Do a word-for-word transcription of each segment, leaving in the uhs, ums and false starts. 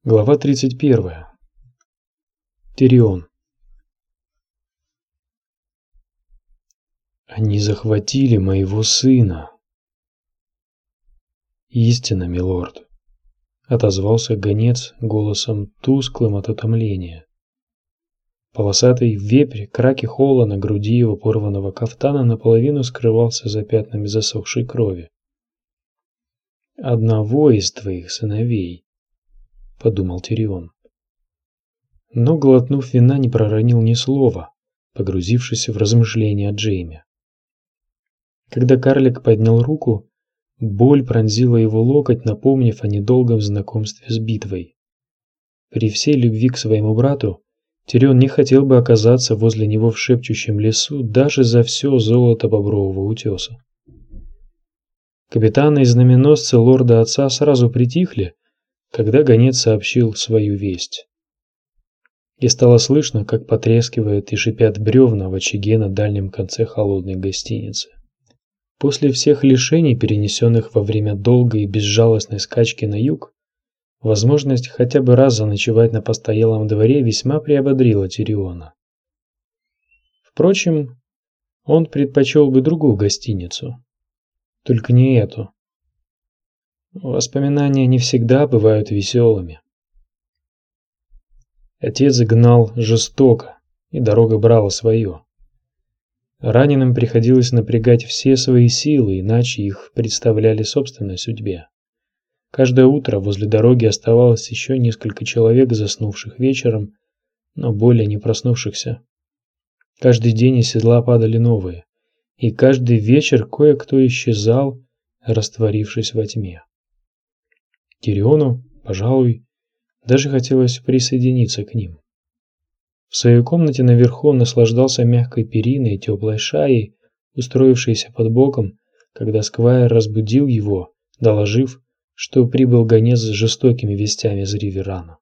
Глава тридцать первая. Тирион. Они захватили моего сына. Истинно, милорд, отозвался гонец голосом тусклым от утомления. Полосатый вепрь краки холла на груди его порванного кафтана наполовину скрывался за пятнами засохшей крови. Одного из твоих сыновей, подумал Тирион. Но, глотнув вина, не проронил ни слова, погрузившись в размышления о Джейме. Когда карлик поднял руку, боль пронзила его локоть, напомнив о недолгом знакомстве с битвой. При всей любви к своему брату Тирион не хотел бы оказаться возле него в шепчущем лесу даже за все золото Бобрового утеса. Капитаны и знаменосцы лорда отца сразу притихли, когда гонец сообщил свою весть. И стало слышно, как потрескивают и шипят бревна в очаге на дальнем конце холодной гостиницы. После всех лишений, перенесенных во время долгой и безжалостной скачки на юг, возможность хотя бы раз заночевать на постоялом дворе весьма приободрила Тириона. Впрочем, он предпочел бы другую гостиницу, только не эту. Воспоминания не всегда бывают веселыми. Отец гнал жестоко, и дорога брала свое. Раненым приходилось напрягать все свои силы, иначе их представляли собственной судьбе. Каждое утро возле дороги оставалось еще несколько человек, заснувших вечером, но более не проснувшихся. Каждый день из седла падали новые, и каждый вечер кое-кто исчезал, растворившись во тьме. Тириону, пожалуй, даже хотелось присоединиться к ним. В своей комнате наверху он наслаждался мягкой периной и теплой шаей, устроившейся под боком, когда сквайр разбудил его, доложив, что прибыл гонец с жестокими вестями из Риверана.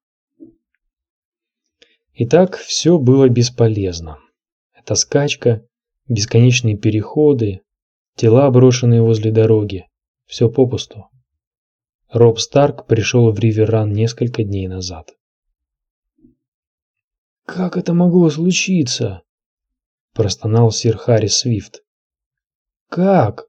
Итак, все было бесполезно. Эта скачка, бесконечные переходы, тела, брошенные возле дороги, все попусту. Роб Старк пришел в Риверан несколько дней назад. «Как это могло случиться?» – простонал сир Харрис Свифт. «Как?»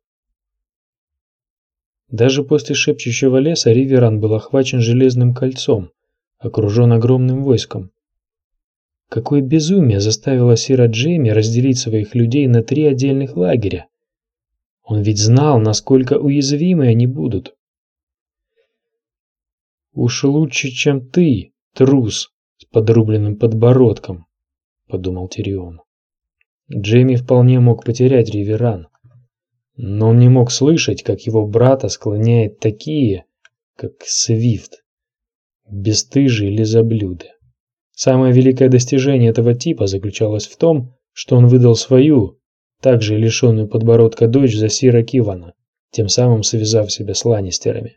Даже после шепчущего леса Риверан был охвачен железным кольцом, окружен огромным войском. Какое безумие заставило сира Джейми разделить своих людей на три отдельных лагеря? Он ведь знал, насколько уязвимы они будут. «Уж лучше, чем ты, трус с подрубленным подбородком», — подумал Тирион. Джейми вполне мог потерять Риверан, но он не мог слышать, как его брата склоняет такие, как Свифт, бесстыжие лизоблюды. Самое великое достижение этого типа заключалось в том, что он выдал свою, также лишенную подбородка дочь за сира Кивана, тем самым связав себя с Ланнистерами.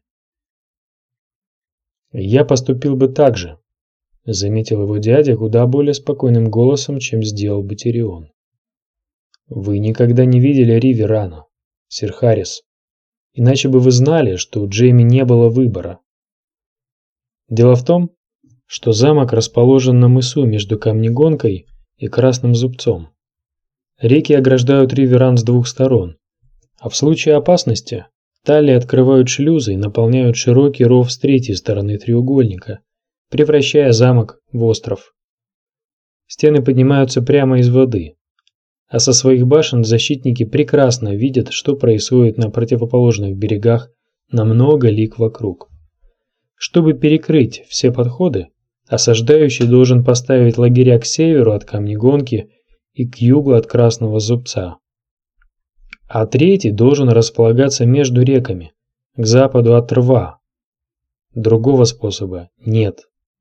«Я поступил бы так же», — заметил его дядя куда более спокойным голосом, чем сделал бы Тирион. «Вы никогда не видели Риверана, сир Харрис, иначе бы вы знали, что у Джейми не было выбора. Дело в том, что замок расположен на мысу между Камнегонкой и Красным Зубцом. Реки ограждают Риверан с двух сторон, а в случае опасности талии открывают шлюзы и наполняют широкий ров с третьей стороны треугольника, превращая замок в остров. Стены поднимаются прямо из воды, а со своих башен защитники прекрасно видят, что происходит на противоположных берегах на много лиг вокруг. Чтобы перекрыть все подходы, осаждающий должен поставить лагеря к северу от Камнегонки и к югу от Красного Зубца. А третий должен располагаться между реками, к западу от рва. Другого способа нет.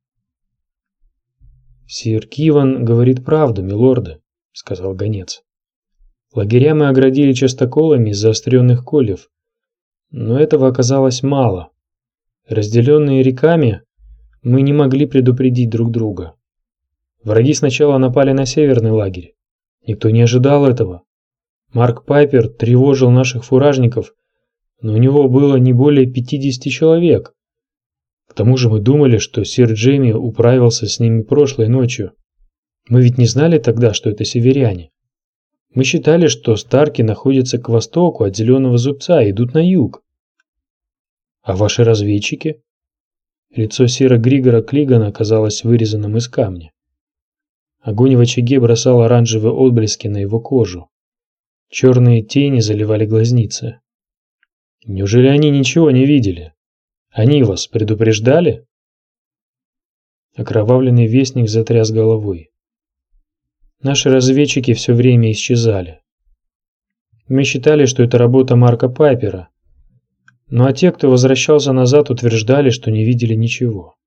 «Сир Киван говорит правду, милорды», — сказал гонец. «Лагеря мы оградили частоколами из заостренных кольев, но этого оказалось мало. Разделенные реками, мы не могли предупредить друг друга. Враги сначала напали на северный лагерь. Никто не ожидал этого. Марк Пайпер тревожил наших фуражников, но у него было не более пятидесяти человек. тому же мы думали, что сир Джейми управился с ними прошлой ночью. Мы ведь не знали тогда, что это северяне. Мы считали, что Старки находятся к востоку от Зеленого Зубца и идут на юг. А ваши разведчики? Лицо сира Григора Клигана казалось вырезанным из камня. Огонь в очаге бросал оранжевые отблески на его кожу. Черные тени заливали глазницы. Неужели они ничего не видели? Они вас предупреждали? Окровавленный вестник затряс головой. Наши разведчики все время исчезали. Мы считали, что это работа Марка Пайпера. Ну а те, кто возвращался назад, утверждали, что не видели ничего.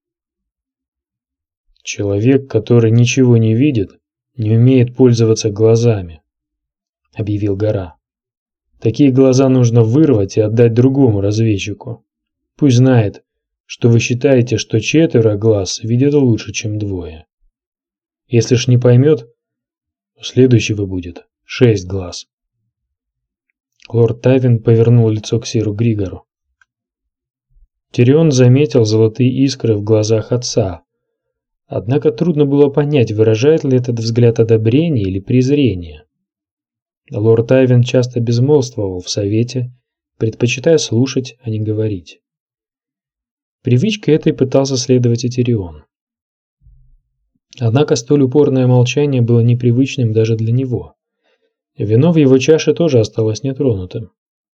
Человек, который ничего не видит, не умеет пользоваться глазами, объявил Гора. Такие глаза нужно вырвать и отдать другому разведчику. Пусть знает, что вы считаете, что четверо глаз видят лучше, чем двое. Если ж не поймет, то следующего будет шесть глаз. Лорд Тайвин повернул лицо к сиру Григору. Тирион заметил золотые искры в глазах отца. Однако трудно было понять, выражает ли этот взгляд одобрение или презрение. Лорд Тайвин часто безмолвствовал в совете, предпочитая слушать, а не говорить. Привычкой этой пытался следовать и Тирион. Однако столь упорное молчание было непривычным даже для него. Вино в его чаше тоже осталось нетронутым.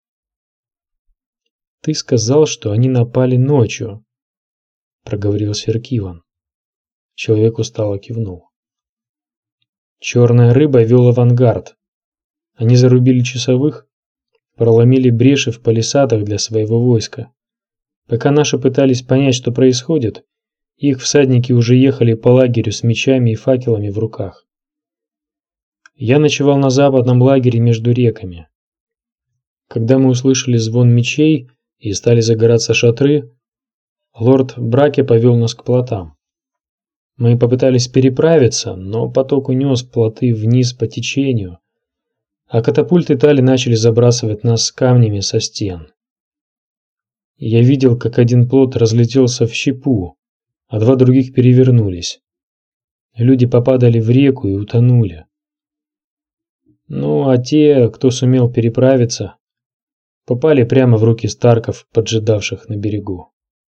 «Ты сказал, что они напали ночью», — проговорил сир Киван. Человек устало кивнул. «Черная рыба вел авангард. Они зарубили часовых, проломили бреши в палисадах для своего войска. Пока наши пытались понять, что происходит, их всадники уже ехали по лагерю с мечами и факелами в руках. Я ночевал на западном лагере между реками. Когда мы услышали звон мечей и стали загораться шатры, лорд Браке повел нас к плотам. Мы попытались переправиться, но поток унес плоты вниз по течению, а катапульты Тали начали забрасывать нас камнями со стен. Я видел, как один плот разлетелся в щепу, а два других перевернулись. Люди попадали в реку и утонули. Ну, а те, кто сумел переправиться, попали прямо в руки Старков, поджидавших на берегу.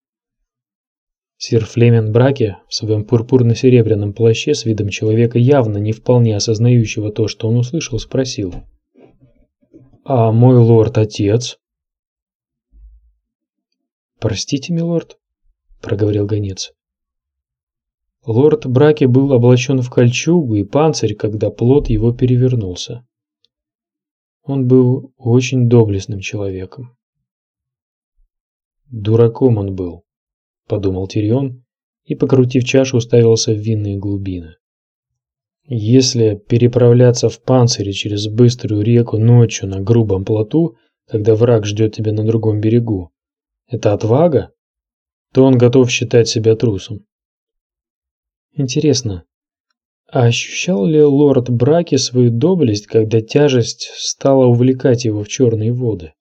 Сир Флемен Браке в своем пурпурно-серебряном плаще с видом человека, явно не вполне осознающего то, что он услышал, спросил: «А мой лорд-отец?» «Простите, милорд», — проговорил гонец. Лорд Браке был облачен в кольчугу и панцирь, когда плот его перевернулся. Он был очень доблестным человеком. Дураком он был, подумал Тирион и, покрутив чашу, уставился в винные глубины. Если переправляться в панцире через быструю реку ночью на грубом плоту, когда враг ждет тебя на другом берегу, это отвага, то он готов считать себя трусом. Интересно, а ощущал ли лорд Браке свою доблесть, когда тяжесть стала увлекать его в черные воды?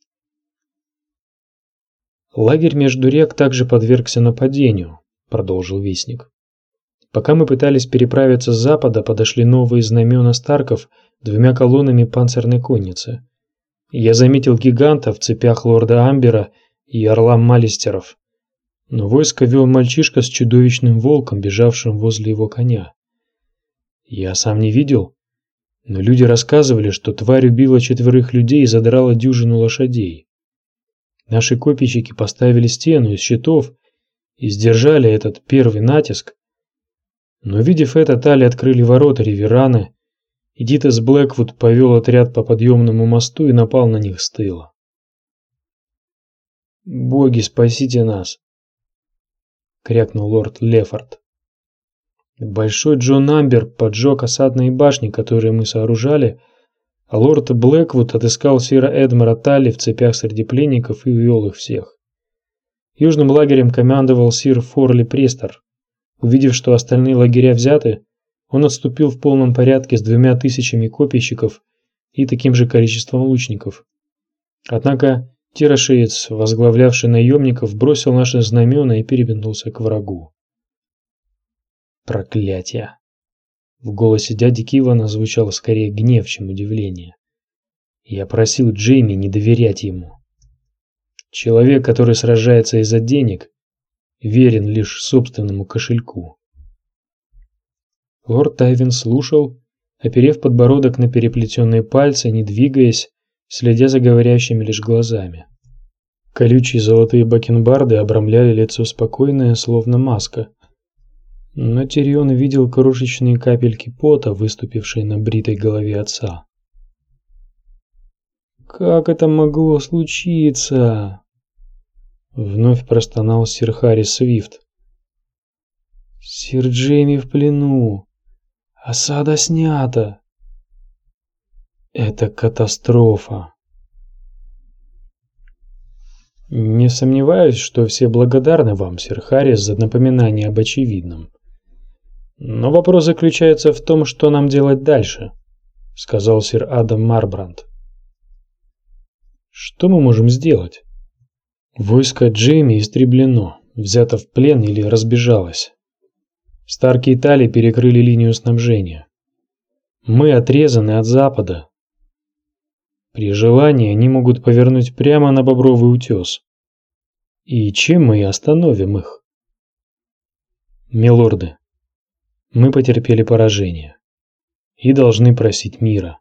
Лагерь между рек также подвергся нападению, продолжил вестник. Пока мы пытались переправиться с запада, подошли новые знамена Старков двумя колоннами панцирной конницы. Я заметил гиганта в цепях лорда Амбера и орла Малистеров. Но войско вел мальчишка с чудовищным волком, бежавшим возле его коня. Я сам не видел, но люди рассказывали, что тварь убила четверых людей и задрала дюжину лошадей. Наши копейщики поставили стену из щитов и сдержали этот первый натиск. Но, увидев это, Тали открыли ворота Риверана, и Дитас Блэквуд повел отряд по подъемному мосту и напал на них с тыла. «Боги, спасите нас!» — крякнул лорд Лефорд. Большой Джон Амбер поджег осадные башни, которые мы сооружали, а лорд Блэквуд отыскал сира Эдмара Талли в цепях среди пленников и увел их всех. Южным лагерем командовал сир Форли Престор. Увидев, что остальные лагеря взяты, он отступил в полном порядке с двумя тысячами копейщиков и таким же количеством лучников. Однако Тирошеец, возглавлявший наемников, бросил наши знамена и переметнулся к врагу. Проклятие! В голосе дяди Кивана звучало скорее гнев, чем удивление. Я просил Джейми не доверять ему. Человек, который сражается из-за денег, верен лишь собственному кошельку. Лорд Тайвин слушал, оперев подбородок на переплетенные пальцы, не двигаясь, следя за говорящими лишь глазами. Колючие золотые бакенбарды обрамляли лицо спокойное, словно маска. Но Тирион видел крошечные капельки пота, выступившие на бритой голове отца. «Как это могло случиться?» Вновь простонал сир Харрис Свифт. «Сир Джейми в плену. Осада снята. Это катастрофа». «Не сомневаюсь, что все благодарны вам, сир Харрис, за напоминание об очевидном. Но вопрос заключается в том, что нам делать дальше», — сказал сир Адам Марбранд. «Что мы можем сделать? Войско Джейми истреблено, взято в плен или разбежалось. Старки и Тали перекрыли линию снабжения. Мы отрезаны от запада. При желании они могут повернуть прямо на Бобровый утес. И чем мы остановим их? Милорды, мы потерпели поражение и должны просить мира».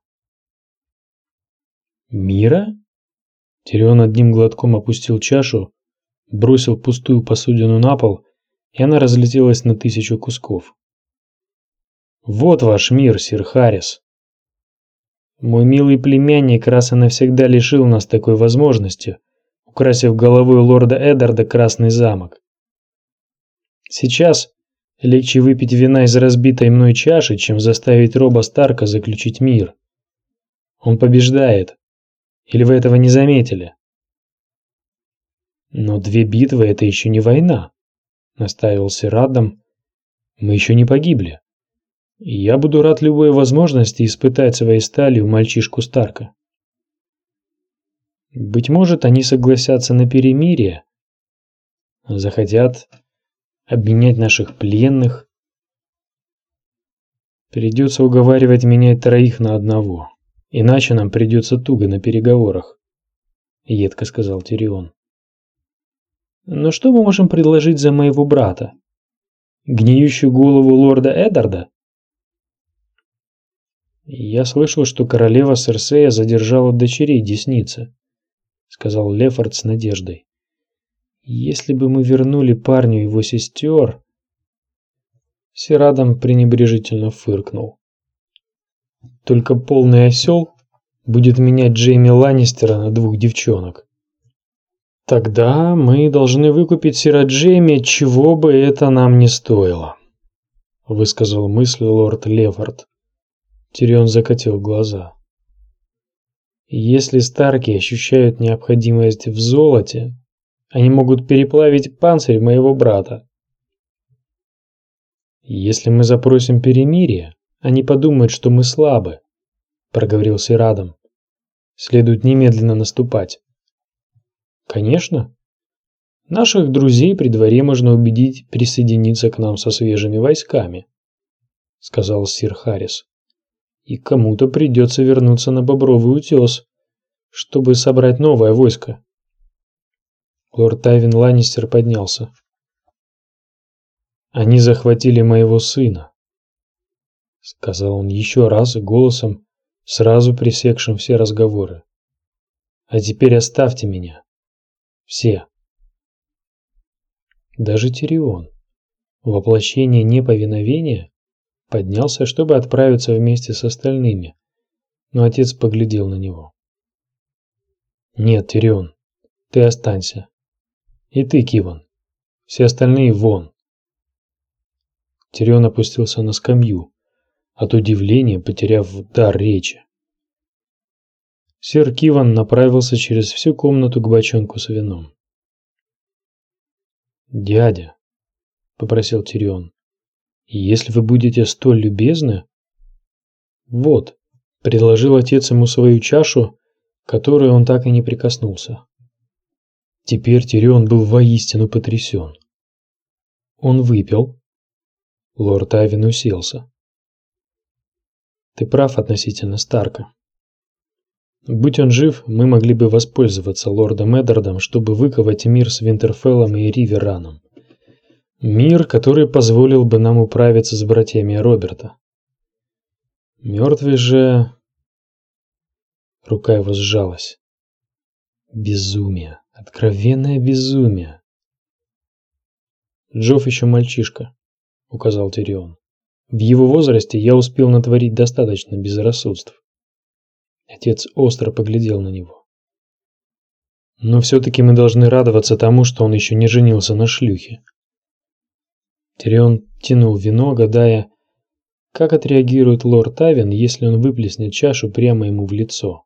«Мира?» Тирион одним глотком опустил чашу, бросил пустую посудину на пол, и она разлетелась на тысячу кусков. «Вот ваш мир, сир Харрис. Мой милый племянник раз и навсегда лишил нас такой возможности, украсив головой лорда Эддарда Красный замок. Сейчас легче выпить вина из разбитой мной чаши, чем заставить Роба Старка заключить мир. Он побеждает. Или вы этого не заметили?» «Но две битвы — это еще не война», — настаивал сир Адам. «Мы еще не погибли. И я буду рад любой возможности испытать своей сталью мальчишку Старка. Быть может, они согласятся на перемирие, захотят обменять наших пленных. Придется уговаривать менять троих на одного. Иначе нам придется туго на переговорах», — едко сказал Тирион. «Но что мы можем предложить за моего брата? Гниющую голову лорда Эддарда?» «Я слышал, что королева Серсея задержала дочерей Десницы», — сказал Лефорд с надеждой. «Если бы мы вернули парню его сестер...» Сир Адам пренебрежительно фыркнул. «Только полный осел будет менять Джейми Ланнистера на двух девчонок. Тогда мы должны выкупить сира Джейми, чего бы это нам не стоило», — высказал мысль лорд Лефорд. Тирион закатил глаза. «Если Старки ощущают необходимость в золоте, они могут переплавить панцирь моего брата. Если мы запросим перемирие, они подумают, что мы слабы», — проговорил сир Адам. «Следует немедленно наступать». «Конечно. Наших друзей при дворе можно убедить присоединиться к нам со свежими войсками», — сказал сир Харрис. «И кому-то придется вернуться на Бобровый утес, чтобы собрать новое войско». Лорд Тайвин Ланнистер поднялся. «Они захватили моего сына», — сказал он еще раз голосом, сразу пресекшим все разговоры. «А теперь оставьте меня. Все». Даже Тирион, воплощение неповиновения, поднялся, чтобы отправиться вместе с остальными, но отец поглядел на него. «Нет, Тирион, ты останься. И ты, Киван. Все остальные вон». Тирион опустился на скамью, от удивления потеряв дар речи. Сэр Киван направился через всю комнату к бочонку с вином. «Дядя», — попросил Тирион, — «если вы будете столь любезны...» «Вот», — предложил отец ему свою чашу, к которой он так и не прикоснулся. Теперь Тирион был воистину потрясен. Он выпил. Лорд Тайвин уселся. Ты прав относительно Старка. Будь он жив, мы могли бы воспользоваться лордом Эддардом, чтобы выковать мир с Винтерфеллом и Ривераном. Мир, который позволил бы нам управиться с братьями Роберта. Мертвый же... Рука его сжалась. Безумие. Откровенное безумие. Джофф еще мальчишка, указал Тирион. В его возрасте я успел натворить достаточно безрассудств. Отец остро поглядел на него. Но все-таки мы должны радоваться тому, что он еще не женился на шлюхе. Тирион тянул вино, гадая, как отреагирует лорд Тайвин, если он выплеснет чашу прямо ему в лицо.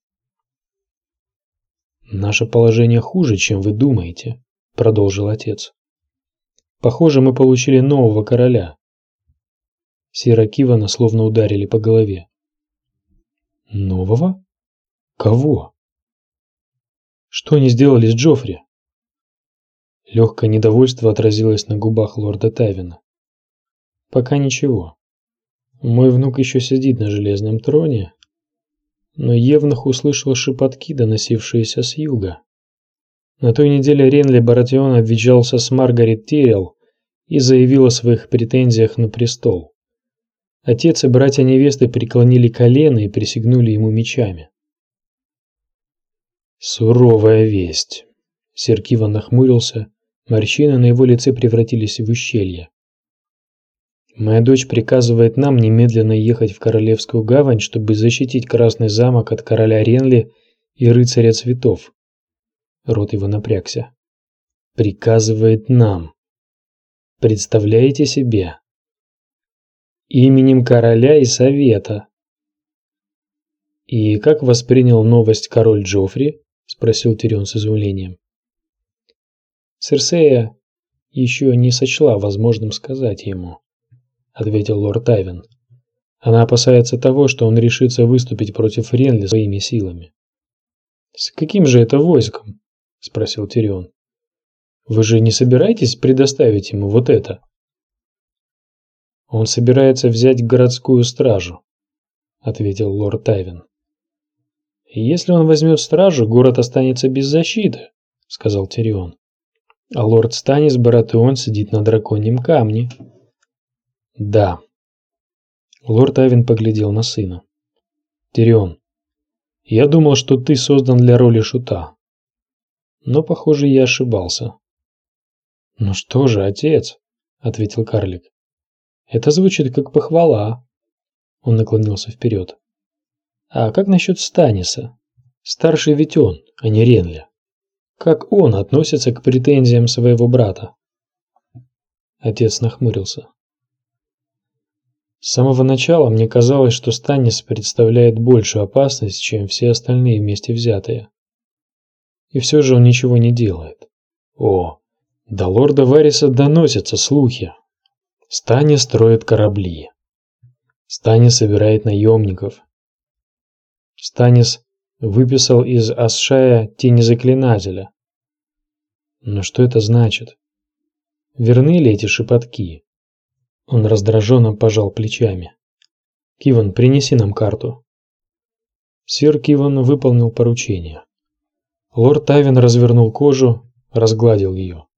«Наше положение хуже, чем вы думаете», — продолжил отец. «Похоже, мы получили нового короля». Сира Кивана словно ударили по голове. «Нового? Кого? Что они сделали с Джоффри?» Легкое недовольство отразилось на губах лорда Тайвина. «Пока ничего. Мой внук еще сидит на железном троне, но Евнух услышал шепотки, доносившиеся с юга. На той неделе Ренли Баратион обвенчался с Маргарет Тирелл и заявил о своих претензиях на престол. Отец и братья невесты преклонили колено и присягнули ему мечами. Суровая весть. Сир Киван нахмурился, морщины на его лице превратились в ущелья. Моя дочь приказывает нам немедленно ехать в Королевскую гавань, чтобы защитить Красный замок от короля Ренли и рыцаря цветов. Рот его напрягся. Приказывает нам. Представляете себе? Именем короля и совета. И как воспринял новость король Джоффри? Спросил Тирион с изумлением. Серсея еще не сочла возможным сказать ему, ответил лорд Тайвин. Она опасается того, что он решится выступить против Ренли своими силами. С каким же это войском? Спросил Тирион. Вы же не собираетесь предоставить ему вот это? Он собирается взять городскую стражу, ответил лорд Тайвин. Если он возьмет стражу, город останется без защиты, сказал Тирион. А лорд Станис Баратеон сидит на драконьем камне. Да. Лорд Тайвин поглядел на сына. Тирион, я думал, что ты создан для роли шута. Но, похоже, я ошибался. Ну что же, отец, ответил карлик. Это звучит как похвала. Он наклонился вперед. А как насчет Станиса? Старший ведь он, а не Ренли. Как он относится к претензиям своего брата? Отец нахмурился. С самого начала мне казалось, что Станис представляет большую опасность, чем все остальные вместе взятые. И все же он ничего не делает. О, до лорда Вариса доносятся слухи. Станис строит корабли. Станис собирает наемников. Станис выписал из Асшая тени заклинателя. Но что это значит? Верны ли эти шепотки? Он раздраженно пожал плечами. Киван, принеси нам карту. Сир Киван выполнил поручение. Лорд Тайвин развернул кожу, разгладил ее.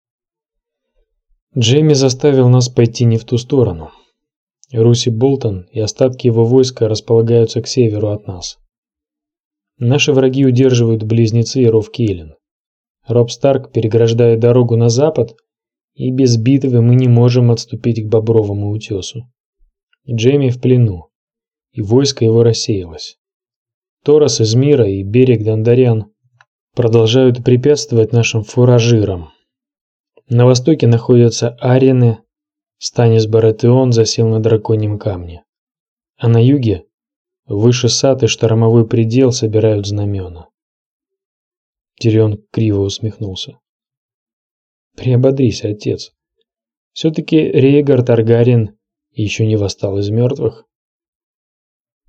Джейми заставил нас пойти не в ту сторону. Руси Болтон и остатки его войска располагаются к северу от нас. Наши враги удерживают близнецы и ров Кейлин. Роб Старк переграждает дорогу на запад, и без битвы мы не можем отступить к Бобровому утесу. Джейми в плену, и войско его рассеялось. Торос из Мира и берег Дандарян продолжают препятствовать нашим фуражирам. На востоке находятся Арены, Станис Баратеон засел на драконьем камне. А на юге, выше Сад и Штормовой предел собирают знамена. Тирион криво усмехнулся. Приободрись, отец. Все-таки Рейгар Таргариен еще не восстал из мертвых.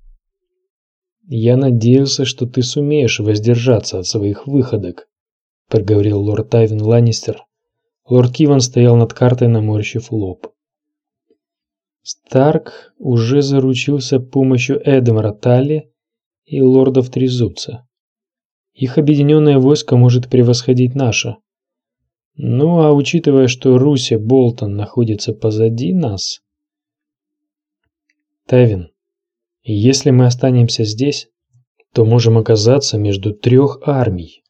Я надеялся, что ты сумеешь воздержаться от своих выходок, проговорил лорд Тайвин Ланнистер. Лорд Киван стоял над картой, наморщив лоб. Старк уже заручился помощью Эдмара Талли и лордов Трезубца. Их объединенное войско может превосходить наше. Ну, а учитывая, что Руси Болтон находится позади нас... Тайвин, если мы останемся здесь, то можем оказаться между трех армий.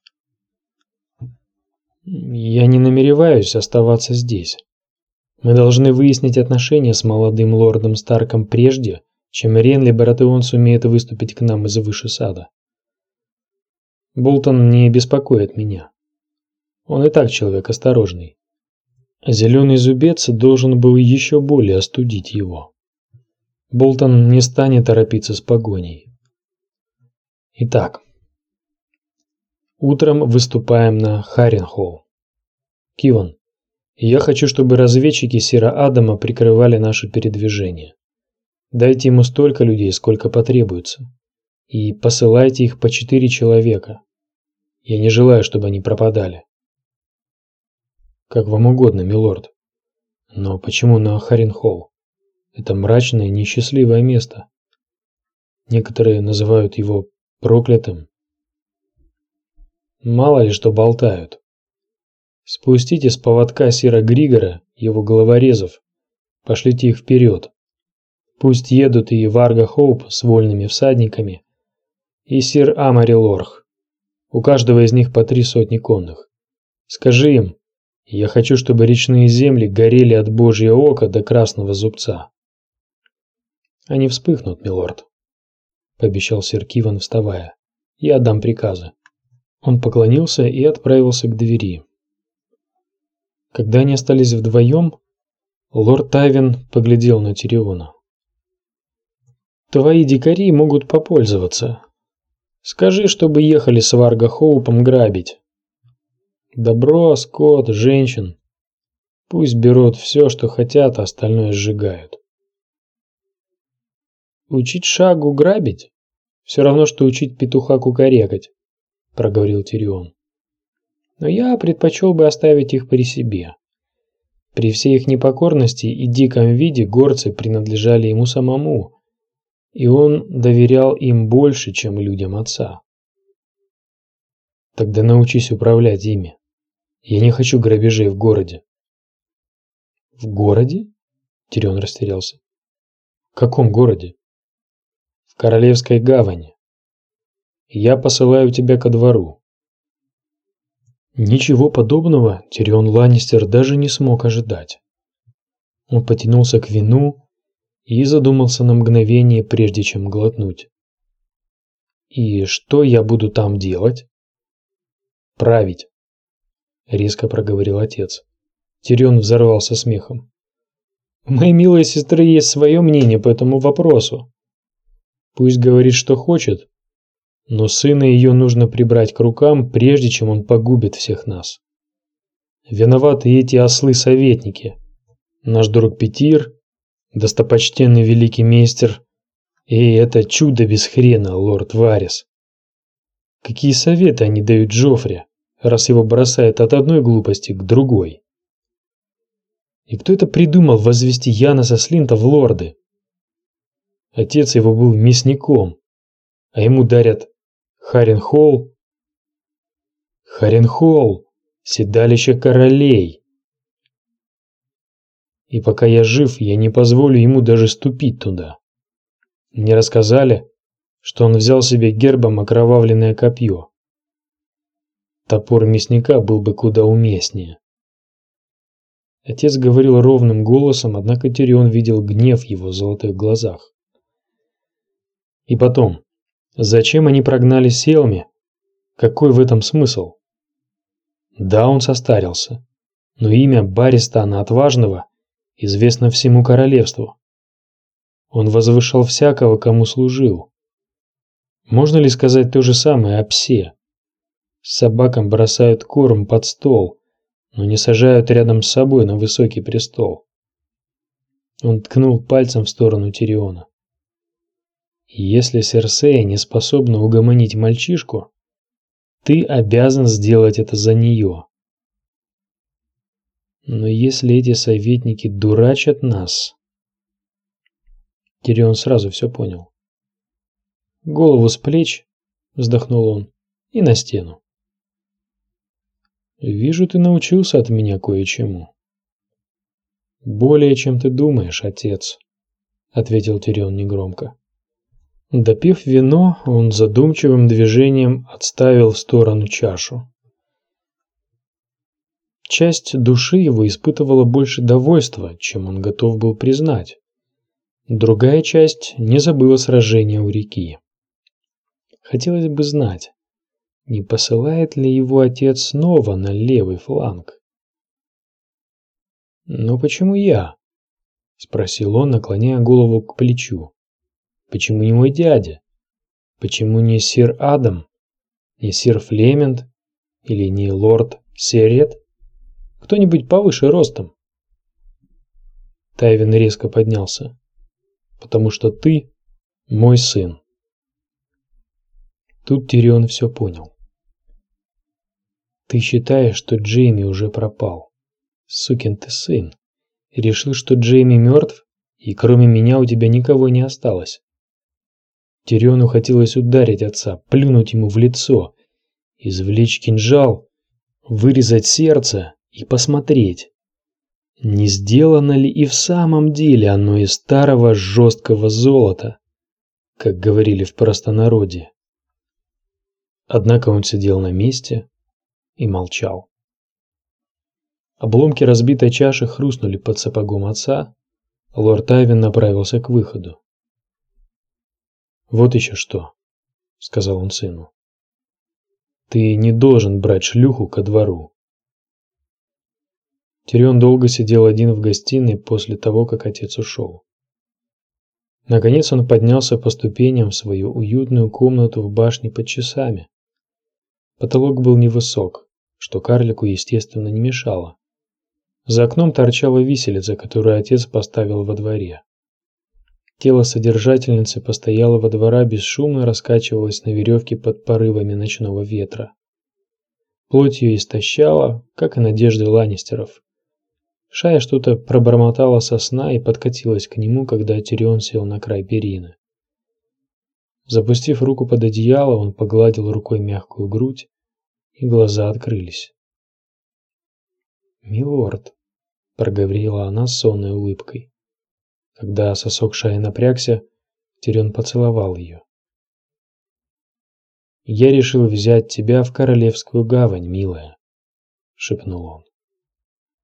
Я не намереваюсь оставаться здесь. Мы должны выяснить отношения с молодым лордом Старком прежде, чем Ренли Баратеон сумеет выступить к нам из выше сада. Болтон не беспокоит меня. Он и так человек осторожный. Зеленый зубец должен был еще более остудить его. Болтон не станет торопиться с погоней. Итак, утром выступаем на Харренхолл. Киван, я хочу, чтобы разведчики Сира Адама прикрывали наше передвижение. Дайте ему столько людей, сколько потребуется, и посылайте их по четыре человека. Я не желаю, чтобы они пропадали. Как вам угодно, милорд. Но почему на Харренхолл? Это мрачное, несчастливое место. Некоторые называют его проклятым. Мало ли что болтают. Спустите с поводка сира Григора, его головорезов, пошлите их вперед. Пусть едут и Варга Хоуп с вольными всадниками, и сир Амари Лорх. У каждого из них по три сотни конных. Скажи им, я хочу, чтобы речные земли горели от Божьего ока до красного зубца. Они вспыхнут, милорд, пообещал сир Киван, вставая. Я отдам приказы. Он поклонился и отправился к двери. Когда они остались вдвоем, лорд Тайвин поглядел на Тириона. Твои дикари могут попользоваться. Скажи, чтобы ехали с Варга Хоупом грабить. Добро, скот, женщин. Пусть берут все, что хотят, а остальное сжигают. Учить шагу грабить? Все равно, что учить петуха кукарекать, проговорил Тирион. Но я предпочел бы оставить их при себе. При всей их непокорности и диком виде горцы принадлежали ему самому, и он доверял им больше, чем людям отца. Тогда научись управлять ими. Я не хочу грабежей в городе. В городе? Тирион растерялся. В каком городе? В Королевской гавани. Я посылаю тебя ко двору. Ничего подобного Тирион Ланнистер даже не смог ожидать. Он потянулся к вину и задумался на мгновение, прежде чем глотнуть. И что я буду там делать? Править, резко проговорил отец. Тирион взорвался смехом. У моей милой сестры есть свое мнение по этому вопросу. Пусть говорит, что хочет, но сына ее нужно прибрать к рукам, прежде чем он погубит всех нас. Виноваты эти ослы-советники. Наш друг Петир, достопочтенный великий мейстер, и это чудо без хрена, лорд Варис. Какие советы они дают Джоффри, раз его бросает от одной глупости к другой? И кто это придумал возвести Яноса Слинта в лорды? Отец его был мясником, а ему дарят Харренхолл. Харренхолл, седалище королей. И пока я жив, я не позволю ему даже ступить туда. Мне рассказали, что он взял себе гербом окровавленное копье. Топор мясника был бы куда уместнее. Отец говорил ровным голосом, однако Тирион видел гнев в его золотых глазах. И потом, зачем они прогнали Селми? Какой в этом смысл? Да, он состарился, но имя Баристана Отважного известно всему королевству. Он возвышал всякого, кому служил. Можно ли сказать то же самое о псе? Собакам бросают корм под стол, но не сажают рядом с собой на высокий престол. Он ткнул пальцем в сторону Тириона. Если Серсея не способна угомонить мальчишку, Ты обязан сделать это за нее. Но если эти советники дурачат нас... Тирион сразу все понял. Голову с плеч, вздохнул он, и на стену. Вижу, ты научился от меня кое-чему. Более, чем ты думаешь, отец, ответил Тирион негромко. Допив вино, он задумчивым движением отставил в сторону чашу. Часть души его испытывала больше довольства, чем он готов был признать. Другая часть не забыла сражения у реки. Хотелось бы знать, не посылает ли его отец снова на левый фланг. «Но почему я?» – спросил он, наклоняя голову к плечу. «Почему не мой дядя? Почему не сир Адам, не сир Флемент или не лорд Серет? Кто-нибудь повыше ростом?» Тайвин резко поднялся. «Потому что ты мой сын». Тут Тирион все понял. «Ты считаешь, что Джейми уже пропал? Сукин ты сын. И решил, что Джейми мертв, и кроме меня у тебя никого не осталось». Тириону хотелось ударить отца, плюнуть ему в лицо, извлечь кинжал, вырезать сердце и посмотреть, не сделано ли и в самом деле оно из старого жесткого золота, как говорили в простонародье. Однако он сидел на месте и молчал. Обломки разбитой чаши хрустнули под сапогом отца. Лорд Тайвин направился к выходу. «Вот еще что», — сказал он сыну. «Ты не должен брать шлюху ко двору». Тирион долго сидел один в гостиной после того, как отец ушел. Наконец он поднялся по ступеням в свою уютную комнату в башне под часами. Потолок был невысок, что карлику, естественно, не мешало. За окном торчала виселица, которую отец поставил во дворе. Тело содержательницы постоялого двора бесшумно раскачивалось на веревке под порывами ночного ветра. Плоть ее истощала, как и надежды Ланнистеров. Шая что-то пробормотала со сна и подкатилась к нему, когда Тирион сел на край перины. Запустив руку под одеяло, он погладил рукой мягкую грудь, и глаза открылись. «Милорд», — проговорила она с сонной улыбкой. Когда сосок Шаи напрягся, Тирион поцеловал ее. «Я решил взять тебя в Королевскую гавань, милая», — шепнул он.